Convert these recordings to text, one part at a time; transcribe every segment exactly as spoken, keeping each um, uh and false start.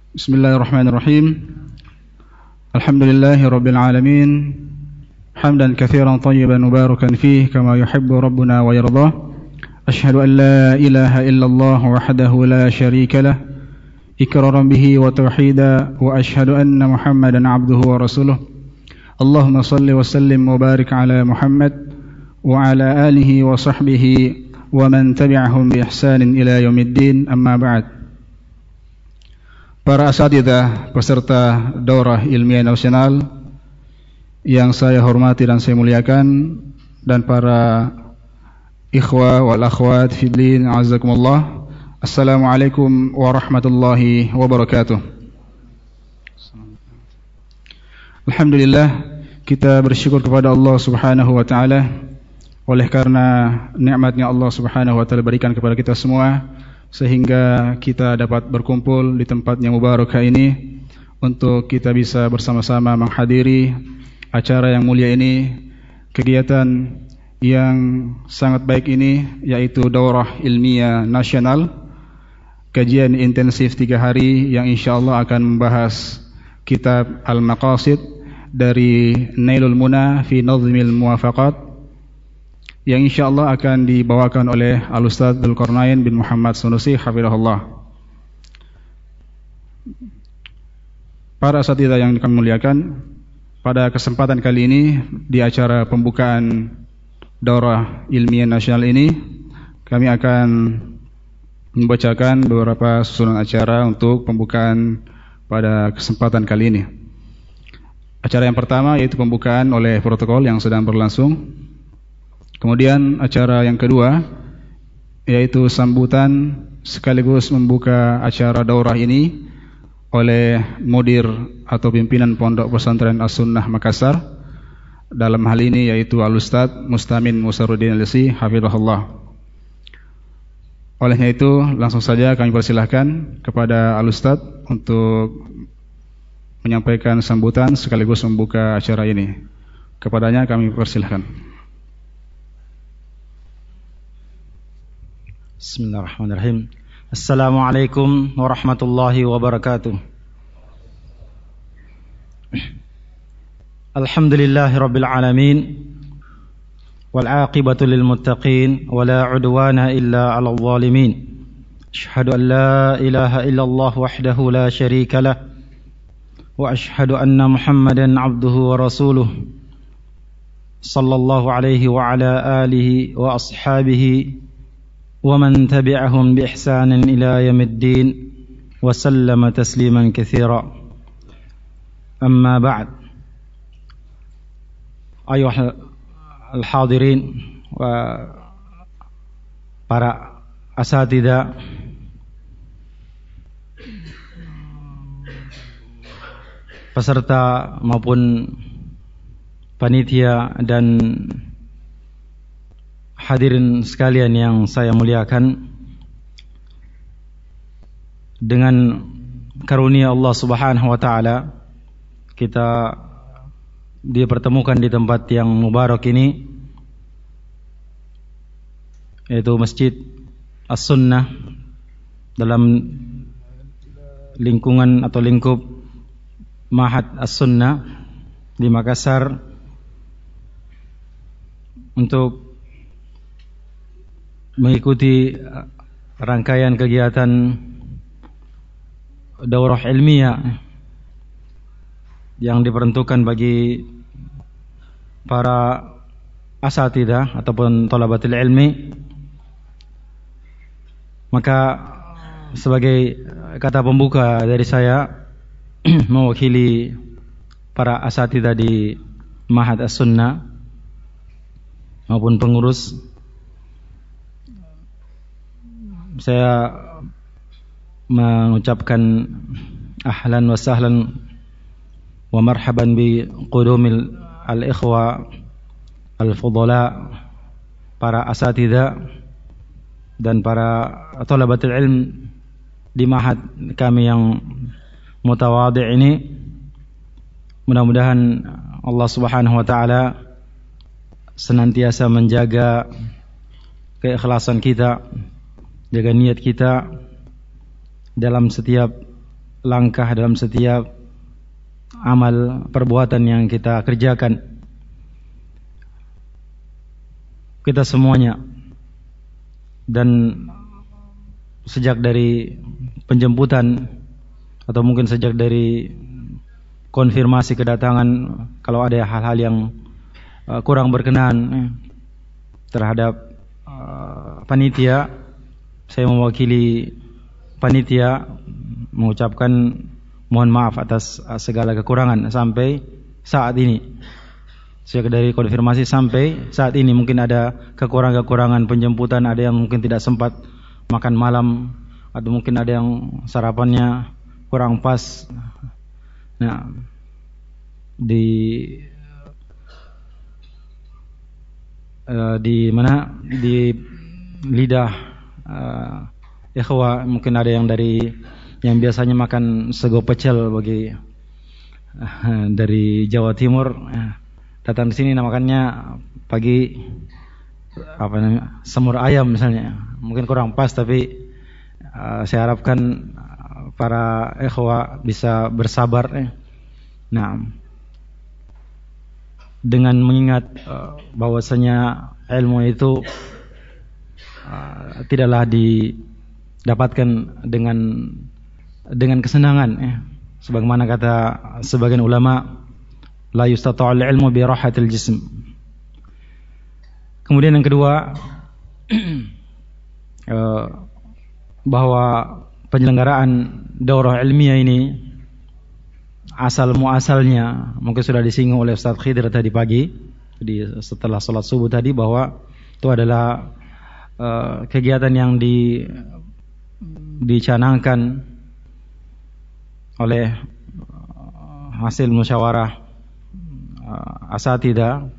Bismillahirrahmanirrahim. Alhamdulillahi rabbil alamin. Hamdan katsiran thayyiban mubarakan fihi kama yuhibbu rabbuna wa yardah. Ashhadu an la ilaha illallah wahdahu la syarika lah iqraran bihi wa tauhida wa ashhadu anna Muhammadan abduhu wa rasuluh. Allahumma salli wa sallim wa barik ala Muhammad wa ala alihi wa sahbihi wa man tabi'ahum bi ihsanin ila yaumiddin, amma ba'd. Para asatidzah peserta daurah ilmiah nasional yang saya hormati dan saya muliakan, dan para ikhwah wal akhwat fiddin, azakumullah. Assalamualaikum warahmatullahi wabarakatuh. Alhamdulillah, kita bersyukur kepada Allah Subhanahu wa taala oleh karena nikmatnya Allah Subhanahu wa taala berikan kepada kita semua sehingga kita dapat berkumpul di tempat yang mubarakah ini untuk kita bisa bersama-sama menghadiri acara yang mulia ini, kegiatan yang sangat baik ini, yaitu daurah ilmiah nasional, kajian intensif tiga hari yang insyaallah akan membahas kitab Al-Maqasid dari Nailul Muna fi Nazmil Muwafaqat, yang insyaallah akan dibawakan oleh Al-Ustaz Dzulqarnain bin Muhammad Sunusi hafizahullah. Para asatidzah yang kami muliakan, pada kesempatan kali ini di acara pembukaan daurah ilmiah nasional ini, kami akan membacakan beberapa susunan acara untuk pembukaan pada kesempatan kali ini. Acara yang pertama yaitu pembukaan oleh protokol yang sedang berlangsung. Kemudian acara yang kedua yaitu sambutan sekaligus membuka acara daurah ini oleh mudir atau pimpinan Pondok Pesantren As-Sunnah Makassar, dalam hal ini yaitu Al-Ustaz Mustamin Musaruddin Al-Si hafizahullah. Olehnya itu langsung saja kami persilahkan kepada Al-Ustaz untuk menyampaikan sambutan sekaligus membuka acara ini. Kepadanya kami persilahkan. Bismillahirrahmanirrahim. Assalamualaikum warahmatullahi wabarakatuh. Alhamdulillahi rabbil alamin, wal aqibatu lil muttaqin, wa la udwana illa 'alal zalimin. Asyhadu an la ilaha illallah wahdahu la syarika lah, wa asyhadu anna Muhammadan 'abduhu wa rasuluh. Sallallahu alaihi wa ala alihi wa ashabihi wa man tabi'ahum bi ihsanin ila yaumiddin wa sallama tasliman katsira. Amma ba'd. Ayuhal al-hadirin wa para asatidzah, peserta maupun panitia dan hadirin sekalian yang saya muliakan, dengan karunia Allah Subhanahu wa taala kita dipertemukan di tempat yang mubarak ini, yaitu Masjid As-Sunnah, dalam lingkungan atau lingkup Ma'had As-Sunnah di Makassar, untuk mengikuti rangkaian kegiatan daurah ilmiah yang diperuntukkan bagi para asatidzah ataupun thalabatul ilmi. Maka sebagai kata pembuka dari saya mewakili para asatidzah di Ma'had As-Sunnah maupun pengurus, saya mengucapkan ahlan wa sahlan wa marhaban bi qudumil al-ikhwa al-fudala, para asatidzah dan para thalabatul ilm di ma'had kami yang mutawadhi ini. Mudah-mudahan Allah Subhanahu wa taala senantiasa menjaga keikhlasan kita, jaga niat kita dalam setiap langkah, dalam setiap amal perbuatan yang kita kerjakan. Kita semuanya, dan sejak dari penjemputan atau mungkin sejak dari konfirmasi kedatangan, kalau ada hal-hal yang uh, kurang berkenan eh, terhadap uh, panitia, saya mewakili panitia mengucapkan mohon maaf atas uh, segala kekurangan sampai saat ini. Sejak dari konfirmasi sampai saat ini mungkin ada kekurangan-kekurangan penjemputan, ada yang mungkin tidak sempat makan malam, atau mungkin ada yang sarapannya kurang pas. Nah, di uh, di mana di lidah uh, ikhwah mungkin ada yang dari yang biasanya makan sego pecel bagi uh, dari Jawa Timur, uh, datang ke sini makannya pagi apa namanya semur ayam misalnya, mungkin kurang pas, tapi uh, saya harapkan para ikhwah bisa bersabar. Eh. Nah, dengan mengingat uh, bahwasanya ilmu itu uh, tidaklah didapatkan dengan dengan kesenangan. Eh. Sebagaimana kata sebagian ulama, la yustata'ul ilmu bi rahatil jism. Kemudian yang kedua, uh, bahwa penyelenggaraan daurah ilmiah ini asal muasalnya mungkin sudah disinggung oleh Ustaz Khidir tadi pagi di setelah salat subuh tadi, bahwa itu adalah uh, kegiatan yang di dicanangkan oleh uh, hasil musyawarah uh, asatidah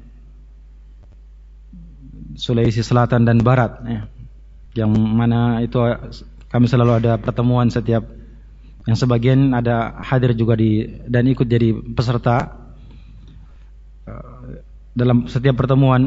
Sulawesi Selatan dan Barat, ya, yang mana itu kami selalu ada pertemuan setiap, yang sebagian ada hadir juga di dan ikut jadi peserta dalam setiap pertemuan.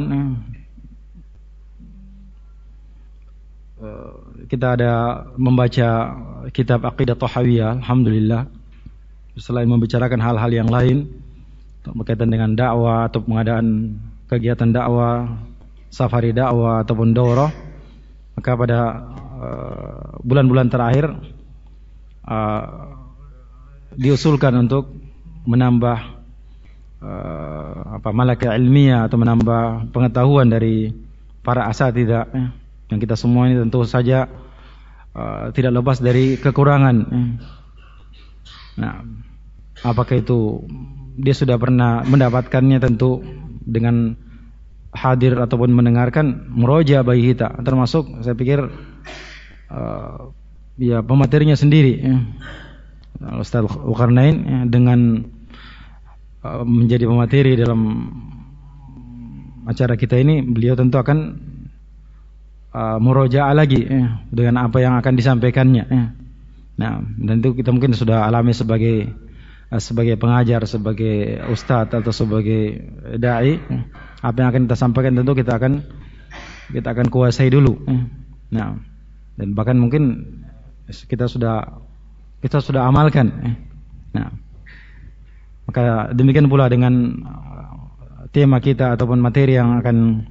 Kita ada membaca kitab Aqidah Thahawiyah, alhamdulillah, selain membicarakan hal-hal yang lain berkaitan dengan dakwah atau pengadaan kegiatan dakwah, safari dakwah ataupun daurah. Maka pada uh, bulan-bulan terakhir uh, diusulkan untuk menambah uh, apa malaka ilmiah atau menambah pengetahuan dari para asatidzah, eh, yang kita semua ini tentu saja uh, tidak lepas dari kekurangan. Eh. Nah, apakah itu dia sudah pernah mendapatkannya, tentu dengan hadir ataupun mendengarkan muroja bagi kita, termasuk saya pikir uh, ya pematerinya sendiri, ya. Ustaz Zulkarnain, ya, dengan uh, menjadi pemateri dalam acara kita ini, beliau tentu akan uh, muroja lagi, ya, dengan apa yang akan disampaikannya, ya. Nah, dan itu kita mungkin sudah alami sebagai uh, sebagai pengajar, sebagai ustadz atau sebagai dai, ya. Apa yang akan kita sampaikan tentu kita akan kita akan kuasai dulu. Nah, dan bahkan mungkin kita sudah kita sudah amalkan. Nah, maka demikian pula dengan tema kita ataupun materi yang akan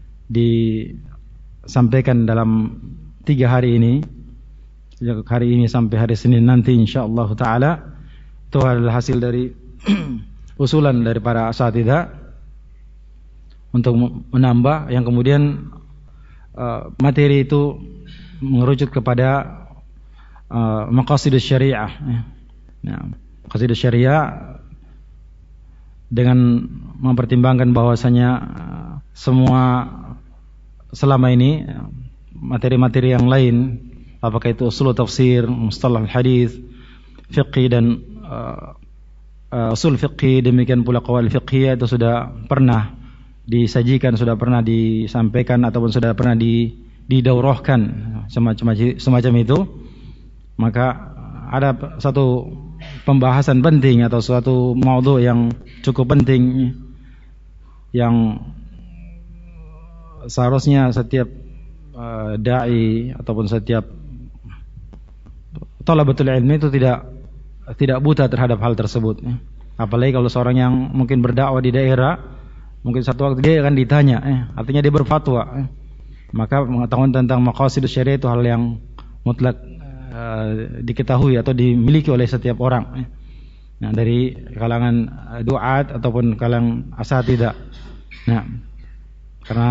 disampaikan dalam tiga hari ini, sejak hari ini sampai hari Senin nanti insyaallah taala, itu adalah hasil dari usulan dari para asatidzah untuk menambah, yang kemudian uh, materi itu mengerucut kepada uh, maqasidus syariah. Nah, maqasidus syariah dengan mempertimbangkan bahwasanya uh, semua selama ini materi-materi yang lain, apakah itu usul tafsir, mustalah hadis, fiqh dan uh, uh, usul fiqh, demikian pula qawaid fiqhiyah, itu sudah pernah disajikan, sudah pernah disampaikan ataupun sudah pernah didaurahkan semacam semacam itu. Maka ada satu pembahasan penting atau suatu maudhu yang cukup penting yang seharusnya setiap uh, dai ataupun setiap thalabatul ilmi itu tidak tidak buta terhadap hal tersebut. Apalagi kalau seorang yang mungkin berdakwah di daerah, mungkin satu waktu dia akan ditanya, eh, artinya dia berfatwa. Eh. Maka pengetahuan tentang maqasidus syariah itu hal yang mutlak uh, diketahui atau dimiliki oleh setiap orang. Eh. Nah, dari kalangan duat ataupun kalangan asatidzah. Nah, karena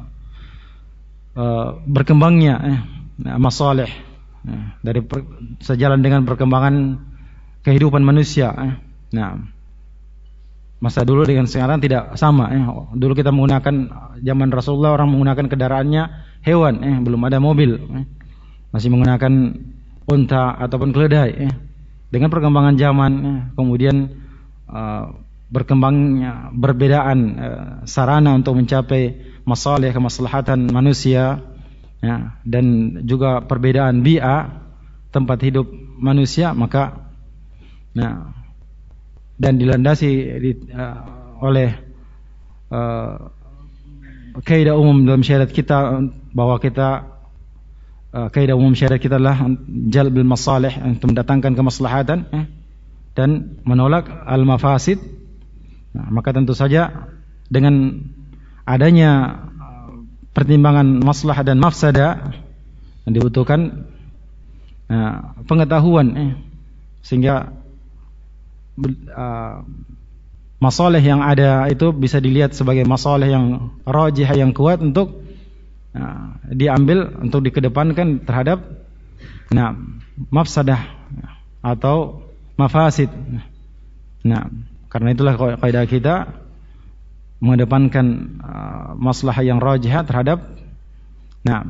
uh, berkembangnya eh, masalih eh, dari per, sejalan dengan perkembangan kehidupan manusia. Eh. Nah, masa dulu dengan sekarang tidak sama. Eh. Dulu kita menggunakan zaman Rasulullah orang menggunakan kendaraannya hewan, eh, belum ada mobil, eh. Masih menggunakan unta ataupun keledai. Eh. Dengan perkembangan zaman, eh, kemudian uh, berkembangnya perbedaan uh, sarana untuk mencapai masalih kemaslahatan manusia, ya, dan juga perbedaan bi'ah tempat hidup manusia, maka nah, dan dilandasi di, uh, oleh uh, kaidah umum dalam syariat kita bahwa kita uh, kaidah umum syariat kita adalah jalbil masalih, untuk mendatangkan kemaslahatan eh, dan menolak al-mafasid. Nah, maka tentu saja dengan adanya pertimbangan maslahah dan mafsadah dibutuhkan uh, pengetahuan eh, sehingga uh, masalah yang ada itu bisa dilihat sebagai masalah yang rajih, yang kuat untuk uh, diambil untuk dikedepankan terhadap nah mafsadah atau mafasid. Nah, karena itulah kaidah kita mengedepankan uh, maslahah yang rajih terhadap nah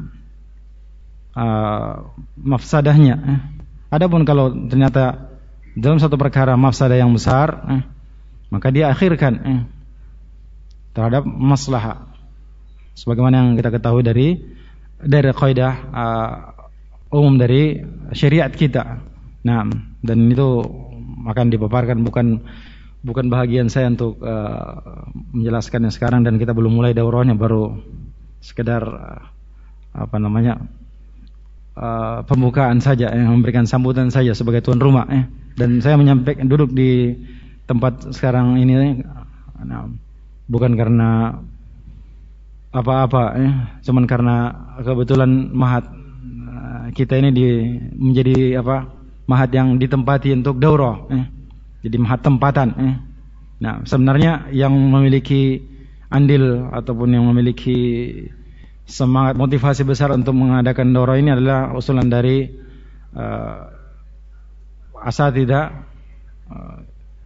uh, mafsadahnya. Adapun kalau ternyata dalam satu perkara mafsadah yang besar, eh, maka dia akhirkan eh, terhadap maslahah. Sebagaimana yang kita ketahui dari dari kaidah uh, umum dari syariat kita. Nah, dan itu akan dipaparkan, bukan bukan bahagian saya untuk uh, menjelaskannya sekarang, dan kita belum mulai daurahnya, baru sekedar uh, apa namanya uh, pembukaan saja, eh, memberikan sambutan saja sebagai tuan rumah. Eh. Dan saya menyampaikan duduk di tempat sekarang ini, eh, nah, bukan karena apa-apa, eh, cuman karena kebetulan mahat uh, kita ini di, menjadi apa mahat yang ditempati untuk daurah. Eh. Jadi mahat tempatan. Eh. Nah, sebenarnya yang memiliki andil ataupun yang memiliki semangat motivasi besar untuk mengadakan daurah ini adalah usulan dari uh, asatidzah uh,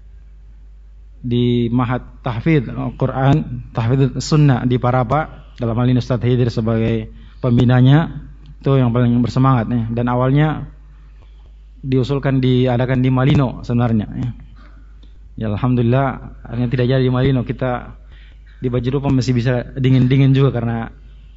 di Mahat Tahfidz Al-Quran, Tahfidz Sunnah di Parapa. Dalam hal ini Ustaz Hidir sebagai pembinanya, itu yang paling bersemangat. Eh. Dan awalnya diusulkan diadakan di Malino sebenarnya. Eh. Ya alhamdulillah akhirnya tidak jadi di Malino, kita di Bajirupa masih bisa dingin-dingin juga karena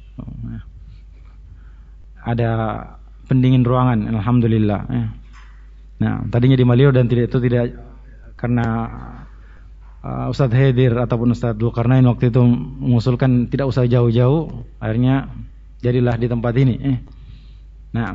ada pendingin ruangan, alhamdulillah. Nah, tadinya di Malino dan tidak, itu tidak karena uh, Ustadz Hidir ataupun Ustadz Dzulkarnain waktu itu mengusulkan tidak usah jauh-jauh, akhirnya jadilah di tempat ini. Nah,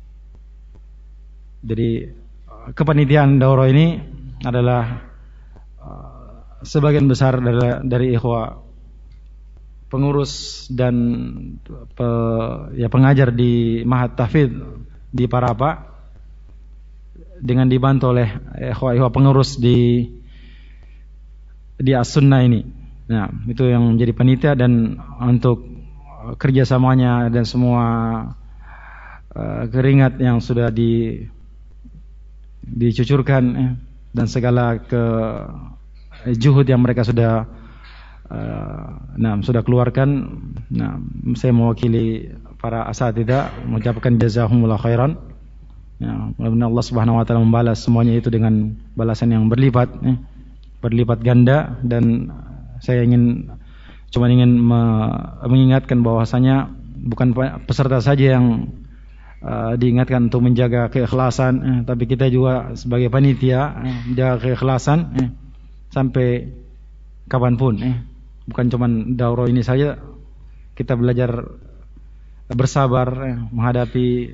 jadi kepanitiaan daurah ini adalah sebagian besar dari, dari ikhwah pengurus dan pe, ya pengajar di Mahat Tahfidz di Parapa, dengan dibantu oleh ikhwah-ikhwah pengurus di di As-Sunnah ini. Nah, itu yang menjadi panitia, dan untuk kerjasamanya dan semua uh, keringat yang sudah di dicucurkan eh, dan segala ke juhud yang mereka sudah uh, nah, sudah keluarkan. Nah, saya mewakili para asatidzah mengucapkan jazakumullah khairan. Ya, mudah-mudahan Allah Subhanahu wa taala membalas semuanya itu dengan balasan yang berlipat, eh, berlipat ganda. Dan saya ingin cuma ingin me, mengingatkan bahwasanya bukan peserta saja yang uh, diingatkan untuk menjaga keikhlasan, eh, tapi kita juga sebagai panitia eh, menjaga keikhlasan eh, sampai kapanpun. Eh. Bukan cuma daurah ini saja, kita belajar bersabar eh, menghadapi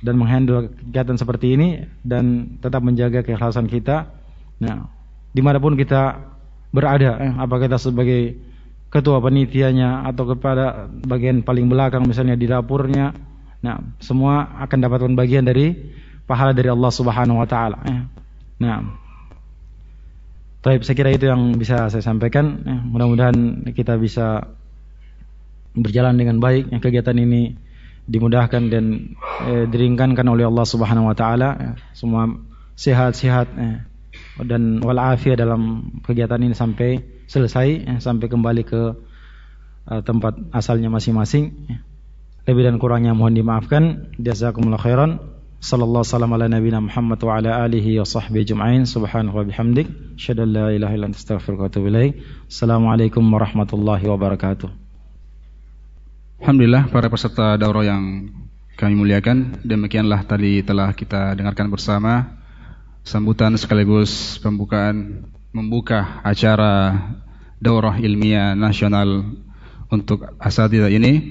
dan menghandle kegiatan seperti ini dan tetap menjaga keikhlasan kita. Nah, dimanapun kita berada, eh, apakah kita sebagai ketua panitianya atau kepada bagian paling belakang misalnya di dapurnya, nah semua akan dapatkan bagian dari pahala dari Allah Subhanahu Wa Taala. Eh. Nah, baik, saya kira itu yang bisa saya sampaikan. Eh, mudah-mudahan kita bisa berjalan dengan baik. Yang kegiatan ini dimudahkan dan eh, diringankan oleh Allah Subhanahu Wa Taala. Eh, semua sehat-sehat eh, dan walafiat dalam kegiatan ini sampai selesai, eh, sampai kembali ke eh, tempat asalnya masing-masing. Eh, lebih dan kurangnya mohon dimaafkan. Jazakumullah khairan. Sallallahu alaihi wasallam ala nabiyina Muhammad wa ala alihi wa sahbihi ajma'in. Subhanahu wa bihamdik, asyhadu an la ilaha illa anta, astaghfiruka wa atubu ilaik. Assalamualaikum warahmatullahi wabarakatuh. Alhamdulillah para peserta daurah yang kami muliakan, demikianlah tadi telah kita dengarkan bersama sambutan sekaligus pembukaan membuka acara daurah ilmiah nasional untuk asatidzah ini,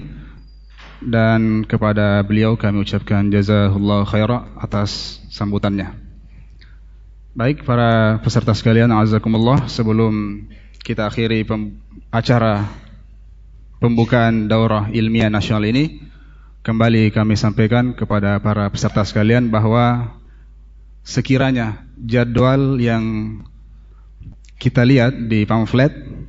dan kepada beliau kami ucapkan jazakallahu khairan atas sambutannya. Baik para peserta sekalian, azakumullah, sebelum kita akhiri acara pembukaan daurah ilmiah nasional ini, kembali kami sampaikan kepada para peserta sekalian bahwa sekiranya jadwal yang kita lihat di pamflet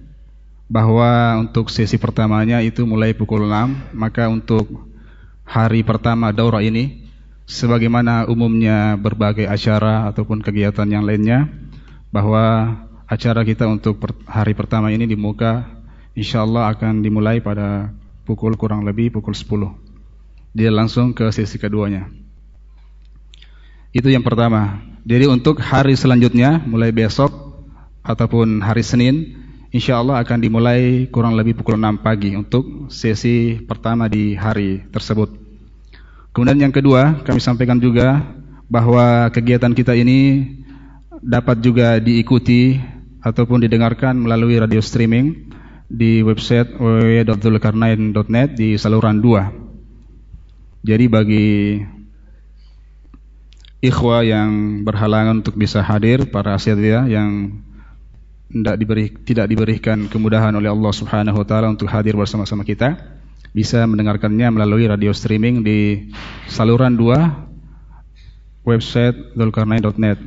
bahwa untuk sesi pertamanya itu mulai pukul enam, maka untuk hari pertama daurah ini, sebagaimana umumnya berbagai acara ataupun kegiatan yang lainnya, bahwa acara kita untuk hari pertama ini di muka insyaallah akan dimulai pada pukul kurang lebih pukul sepuluh. Dia langsung ke sesi keduanya. Itu yang pertama. Jadi untuk hari selanjutnya mulai besok ataupun hari Senin, insyaallah akan dimulai kurang lebih pukul enam pagi untuk sesi pertama di hari tersebut. Kemudian yang kedua, kami sampaikan juga bahwa kegiatan kita ini dapat juga diikuti ataupun didengarkan melalui radio streaming di website w w w dot dzulkarnain dot net di saluran dua. Jadi bagi ikhwah yang berhalangan untuk bisa hadir, para asatidzah yang tidak diberi tidak diberikan kemudahan oleh Allah Subhanahu wa taala untuk hadir bersama-sama kita, bisa mendengarkannya melalui radio streaming di saluran dua website dzulkarnain dot net.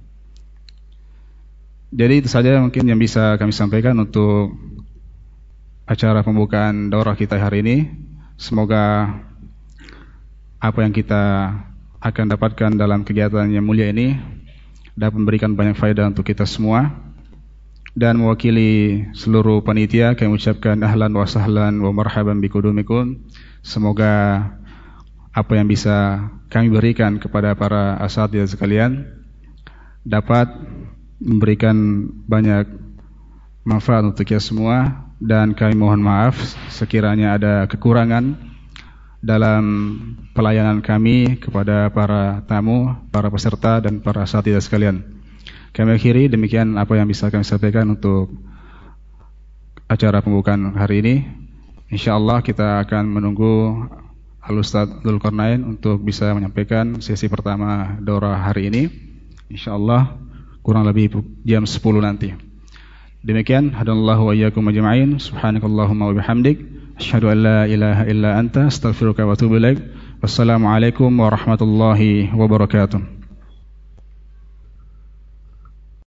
Jadi itu saja mungkin yang bisa kami sampaikan untuk acara pembukaan daurah kita hari ini. Semoga apa yang kita akan dapatkan dalam kegiatan yang mulia ini dapat memberikan banyak faedah untuk kita semua. Dan mewakili seluruh panitia, kami ucapkan ahlan wa sahlan wa marhaban bikudumikum. Semoga apa yang bisa kami berikan kepada para asatidzah sekalian dapat memberikan banyak manfaat untuk kita semua, dan kami mohon maaf sekiranya ada kekurangan dalam pelayanan kami kepada para tamu, para peserta dan para asatidzah sekalian. Kami akhiri demikian apa yang bisa kami sampaikan untuk acara pembukaan hari ini. Insyaallah kita akan menunggu Al-Ustaz Dzulkarnain untuk bisa menyampaikan sesi pertama daurah hari ini. Insyaallah kurang lebih jam sepuluh nanti. Demikian, hadanallahu wa iyyakum ajma'in. Subhanakallahumma wa bihamdik, asyhadu an la ilaha illa anta, astaghfiruka wa atubu ilaik. Wassalamualaikum warahmatullahi wabarakatuh.